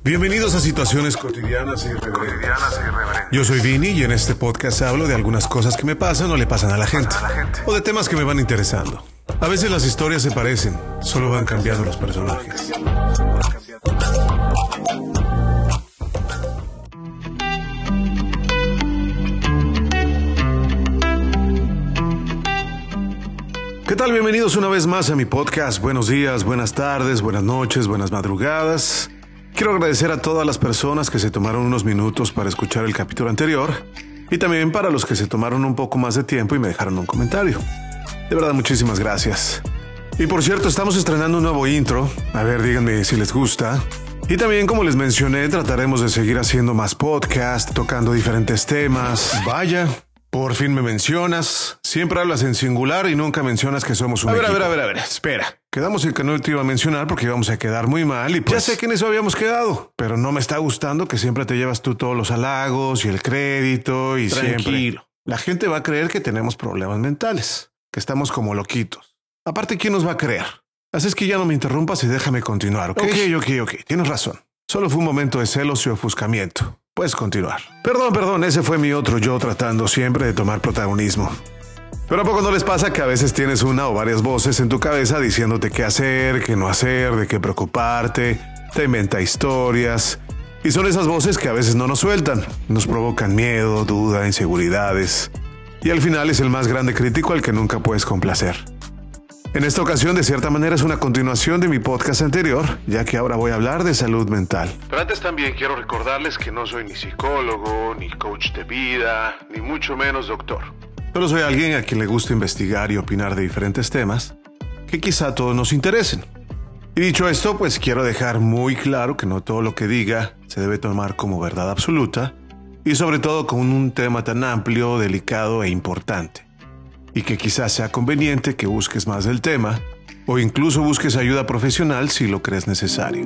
Bienvenidos a Situaciones Cotidianas e Irreverentes. Yo soy Vini y en este podcast hablo de algunas cosas que me pasan o le pasan a la gente, o de temas que me van interesando. A veces las historias se parecen, solo van cambiando los personajes. ¿Qué tal? Bienvenidos una vez más a mi podcast. Buenos días, buenas tardes, buenas noches, buenas madrugadas. Quiero agradecer a todas las personas que se tomaron unos minutos para escuchar el capítulo anterior y también para los que se tomaron un poco más de tiempo y me dejaron un comentario. De verdad, muchísimas gracias. Y por cierto, estamos estrenando un nuevo intro. A ver, díganme si les gusta. Y también, como les mencioné, trataremos de seguir haciendo más podcasts, tocando diferentes temas. Vaya, por fin me mencionas. Siempre hablas en singular y nunca mencionas que somos un equipo. A ver, espera. Quedamos en que no te iba a mencionar porque íbamos a quedar muy mal y pues... Ya sé que en eso habíamos quedado, pero no me está gustando que siempre te llevas tú todos los halagos y el crédito y Tranquilo. siempre... La gente va a creer que tenemos problemas mentales, que estamos como loquitos. Aparte, ¿quién nos va a creer? Así es que ya no me interrumpas y déjame continuar, ¿ok? Ok. Tienes razón. Solo fue un momento de celos y ofuscamiento. Puedes continuar. Perdón, ese fue mi otro yo tratando siempre de tomar protagonismo. Pero ¿a poco no les pasa que a veces tienes una o varias voces en tu cabeza diciéndote qué hacer, qué no hacer, de qué preocuparte, te inventa historias? Y son esas voces que a veces no nos sueltan, nos provocan miedo, duda, inseguridades. Y al final es el más grande crítico al que nunca puedes complacer. En esta ocasión, de cierta manera, es una continuación de mi podcast anterior, ya que ahora voy a hablar de salud mental. Pero antes también quiero recordarles que no soy ni psicólogo, ni coach de vida, ni mucho menos doctor. Solo soy alguien a quien le gusta investigar y opinar de diferentes temas que quizá a todos nos interesen. Y dicho esto, pues quiero dejar muy claro que no todo lo que diga se debe tomar como verdad absoluta y sobre todo con un tema tan amplio, delicado e importante. Y que quizás sea conveniente que busques más del tema o incluso busques ayuda profesional si lo crees necesario.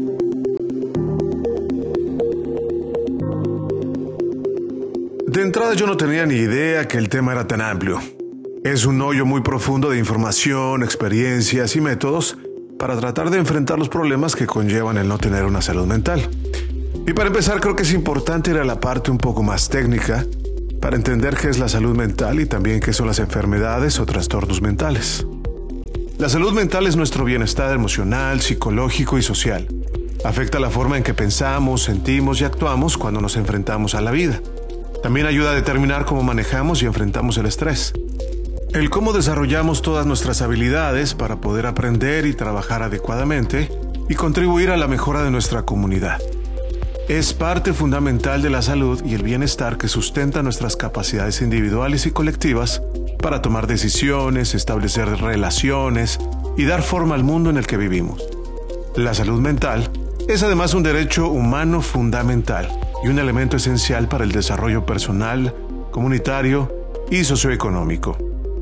De entrada yo no tenía ni idea que el tema era tan amplio. Es un hoyo muy profundo de información, experiencias y métodos para tratar de enfrentar los problemas que conllevan el no tener una salud mental. Y para empezar creo que es importante ir a la parte un poco más técnica para entender qué es la salud mental y también qué son las enfermedades o trastornos mentales. La salud mental es nuestro bienestar emocional, psicológico y social. Afecta la forma en que pensamos, sentimos y actuamos cuando nos enfrentamos a la vida. También ayuda a determinar cómo manejamos y enfrentamos el estrés. El cómo desarrollamos todas nuestras habilidades para poder aprender y trabajar adecuadamente y contribuir a la mejora de nuestra comunidad. Es parte fundamental de la salud y el bienestar que sustenta nuestras capacidades individuales y colectivas para tomar decisiones, establecer relaciones y dar forma al mundo en el que vivimos. La salud mental es además un derecho humano fundamental y un elemento esencial para el desarrollo personal, comunitario y socioeconómico.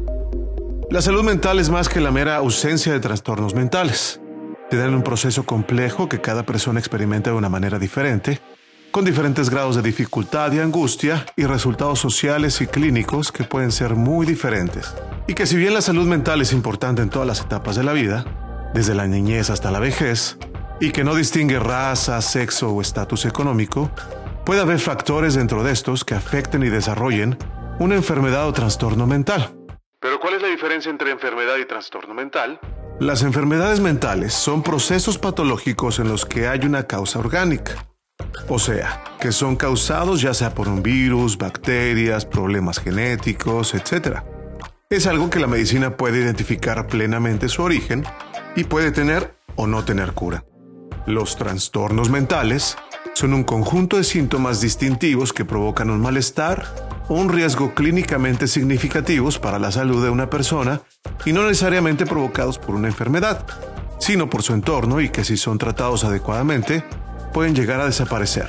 La salud mental es más que la mera ausencia de trastornos mentales. Te dan un proceso complejo que cada persona experimenta de una manera diferente, con diferentes grados de dificultad y angustia y resultados sociales y clínicos que pueden ser muy diferentes. Y que si bien la salud mental es importante en todas las etapas de la vida, desde la niñez hasta la vejez, y que no distingue raza, sexo o estatus económico, puede haber factores dentro de estos que afecten y desarrollen una enfermedad o trastorno mental. ¿Pero cuál es la diferencia entre enfermedad y trastorno mental? Las enfermedades mentales son procesos patológicos en los que hay una causa orgánica. O sea, que son causados ya sea por un virus, bacterias, problemas genéticos, etc. Es algo que la medicina puede identificar plenamente su origen y puede tener o no tener cura. Los trastornos mentales son un conjunto de síntomas distintivos que provocan un malestar o un riesgo clínicamente significativos para la salud de una persona y no necesariamente provocados por una enfermedad, sino por su entorno y que si son tratados adecuadamente, pueden llegar a desaparecer.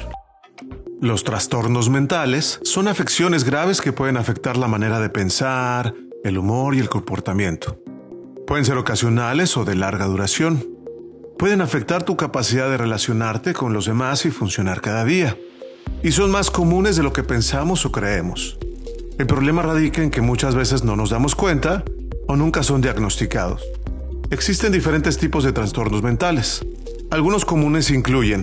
Los trastornos mentales son afecciones graves que pueden afectar la manera de pensar, el humor y el comportamiento. Pueden ser ocasionales o de larga duración. Pueden afectar tu capacidad de relacionarte con los demás y funcionar cada día. Y son más comunes de lo que pensamos o creemos. El problema radica en que muchas veces no nos damos cuenta o nunca son diagnosticados. Existen diferentes tipos de trastornos mentales. Algunos comunes incluyen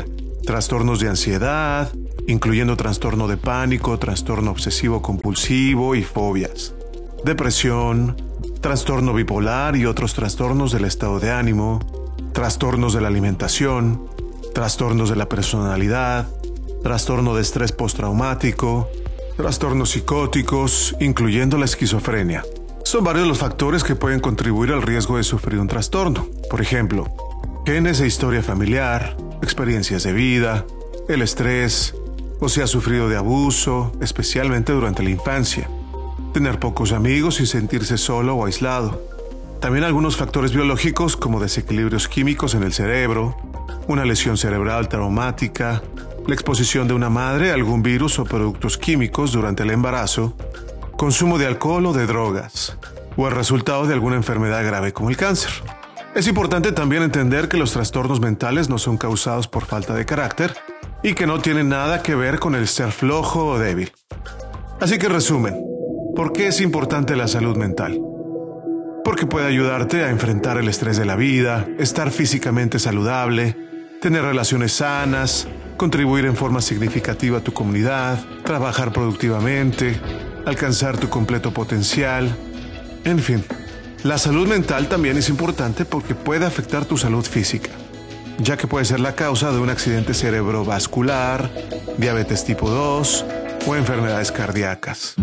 trastornos de ansiedad, incluyendo trastorno de pánico, trastorno obsesivo-compulsivo y fobias, depresión, trastorno bipolar y otros trastornos del estado de ánimo, trastornos de la alimentación, trastornos de la personalidad, trastorno de estrés postraumático, trastornos psicóticos, incluyendo la esquizofrenia. Son varios los factores que pueden contribuir al riesgo de sufrir un trastorno. Por ejemplo, genes e historia familiar, experiencias de vida, el estrés, o si has sufrido de abuso, especialmente durante la infancia, tener pocos amigos y sentirse solo o aislado. También algunos factores biológicos como desequilibrios químicos en el cerebro, una lesión cerebral traumática, la exposición de una madre a algún virus o productos químicos durante el embarazo, consumo de alcohol o de drogas, o el resultado de alguna enfermedad grave como el cáncer. Es importante también entender que los trastornos mentales no son causados por falta de carácter y que no tienen nada que ver con el ser flojo o débil. Así que resumen, ¿por qué es importante la salud mental? Porque puede ayudarte a enfrentar el estrés de la vida, estar físicamente saludable, tener relaciones sanas, contribuir en forma significativa a tu comunidad, trabajar productivamente, alcanzar tu completo potencial, en fin. La salud mental también es importante porque puede afectar tu salud física, ya que puede ser la causa de un accidente cerebrovascular, diabetes tipo 2 o enfermedades cardíacas.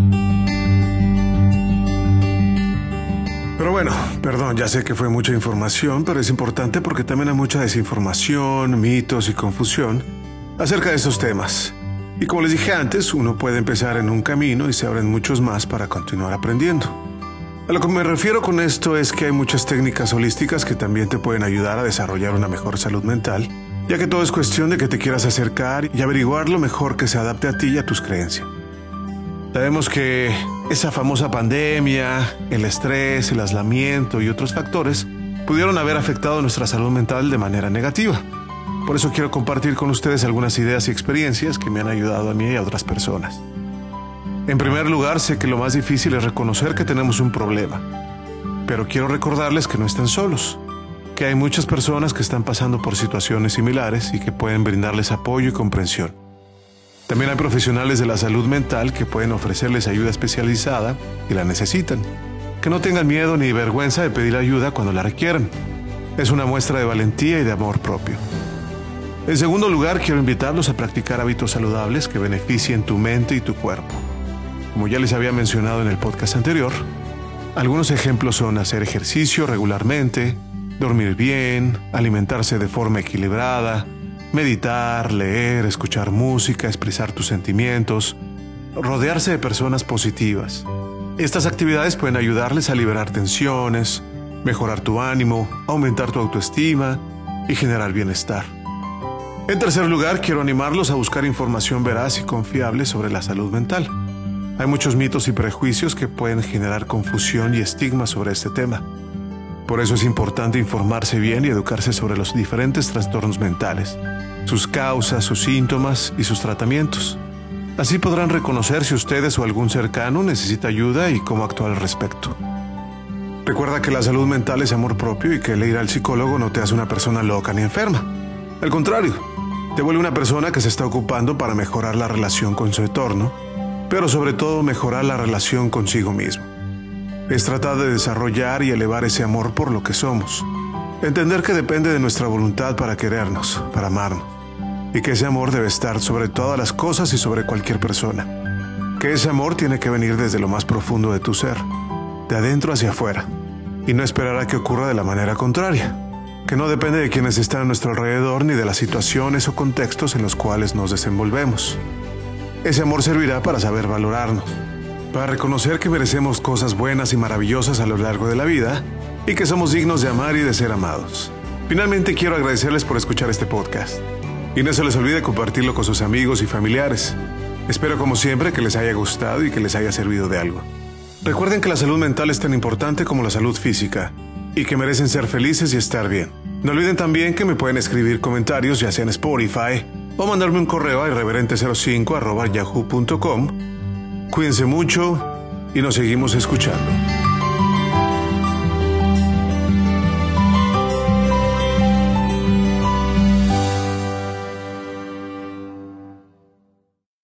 Pero bueno, perdón, ya sé que fue mucha información, pero es importante porque también hay mucha desinformación, mitos y confusión acerca de estos temas. Y como les dije antes, uno puede empezar en un camino y se abren muchos más para continuar aprendiendo. A lo que me refiero con esto es que hay muchas técnicas holísticas que también te pueden ayudar a desarrollar una mejor salud mental, ya que todo es cuestión de que te quieras acercar y averiguar lo mejor que se adapte a ti y a tus creencias. Sabemos que esa famosa pandemia, el estrés, el aislamiento y otros factores pudieron haber afectado nuestra salud mental de manera negativa. Por eso quiero compartir con ustedes algunas ideas y experiencias que me han ayudado a mí y a otras personas. En primer lugar, sé que lo más difícil es reconocer que tenemos un problema, pero quiero recordarles que no están solos, que hay muchas personas que están pasando por situaciones similares y que pueden brindarles apoyo y comprensión. También hay profesionales de la salud mental que pueden ofrecerles ayuda especializada y la necesitan. Que no tengan miedo ni vergüenza de pedir ayuda cuando la requieran. Es una muestra de valentía y de amor propio. En segundo lugar, quiero invitarlos a practicar hábitos saludables que beneficien tu mente y tu cuerpo. Como ya les había mencionado en el podcast anterior, algunos ejemplos son hacer ejercicio regularmente, dormir bien, alimentarse de forma equilibrada, meditar, leer, escuchar música, expresar tus sentimientos, rodearse de personas positivas. Estas actividades pueden ayudarles a liberar tensiones, mejorar tu ánimo, aumentar tu autoestima y generar bienestar. En tercer lugar, quiero animarlos a buscar información veraz y confiable sobre la salud mental. Hay muchos mitos y prejuicios que pueden generar confusión y estigma sobre este tema. Por eso es importante informarse bien y educarse sobre los diferentes trastornos mentales, sus causas, sus síntomas y sus tratamientos. Así podrán reconocer si ustedes o algún cercano necesita ayuda y cómo actuar al respecto. Recuerda que la salud mental es amor propio y que el ir al psicólogo no te hace una persona loca ni enferma. Al contrario, te vuelve una persona que se está ocupando para mejorar la relación con su entorno, pero sobre todo mejorar la relación consigo mismo. Es tratar de desarrollar y elevar ese amor por lo que somos. Entender que depende de nuestra voluntad para querernos, para amarnos. Y que ese amor debe estar sobre todas las cosas y sobre cualquier persona. Que ese amor tiene que venir desde lo más profundo de tu ser, de adentro hacia afuera, y no esperar a que ocurra de la manera contraria, que no depende de quienes están a nuestro alrededor ni de las situaciones o contextos en los cuales nos desenvolvemos. Ese amor servirá para saber valorarnos, para reconocer que merecemos cosas buenas y maravillosas a lo largo de la vida y que somos dignos de amar y de ser amados. Finalmente quiero agradecerles por escuchar este podcast. Y no se les olvide compartirlo con sus amigos y familiares. Espero como siempre que les haya gustado y que les haya servido de algo. Recuerden que la salud mental es tan importante como la salud física y que merecen ser felices y estar bien. No olviden también que me pueden escribir comentarios ya sea en Spotify o mandarme un correo a irreverente05@yahoo.com. Cuídense mucho y nos seguimos escuchando.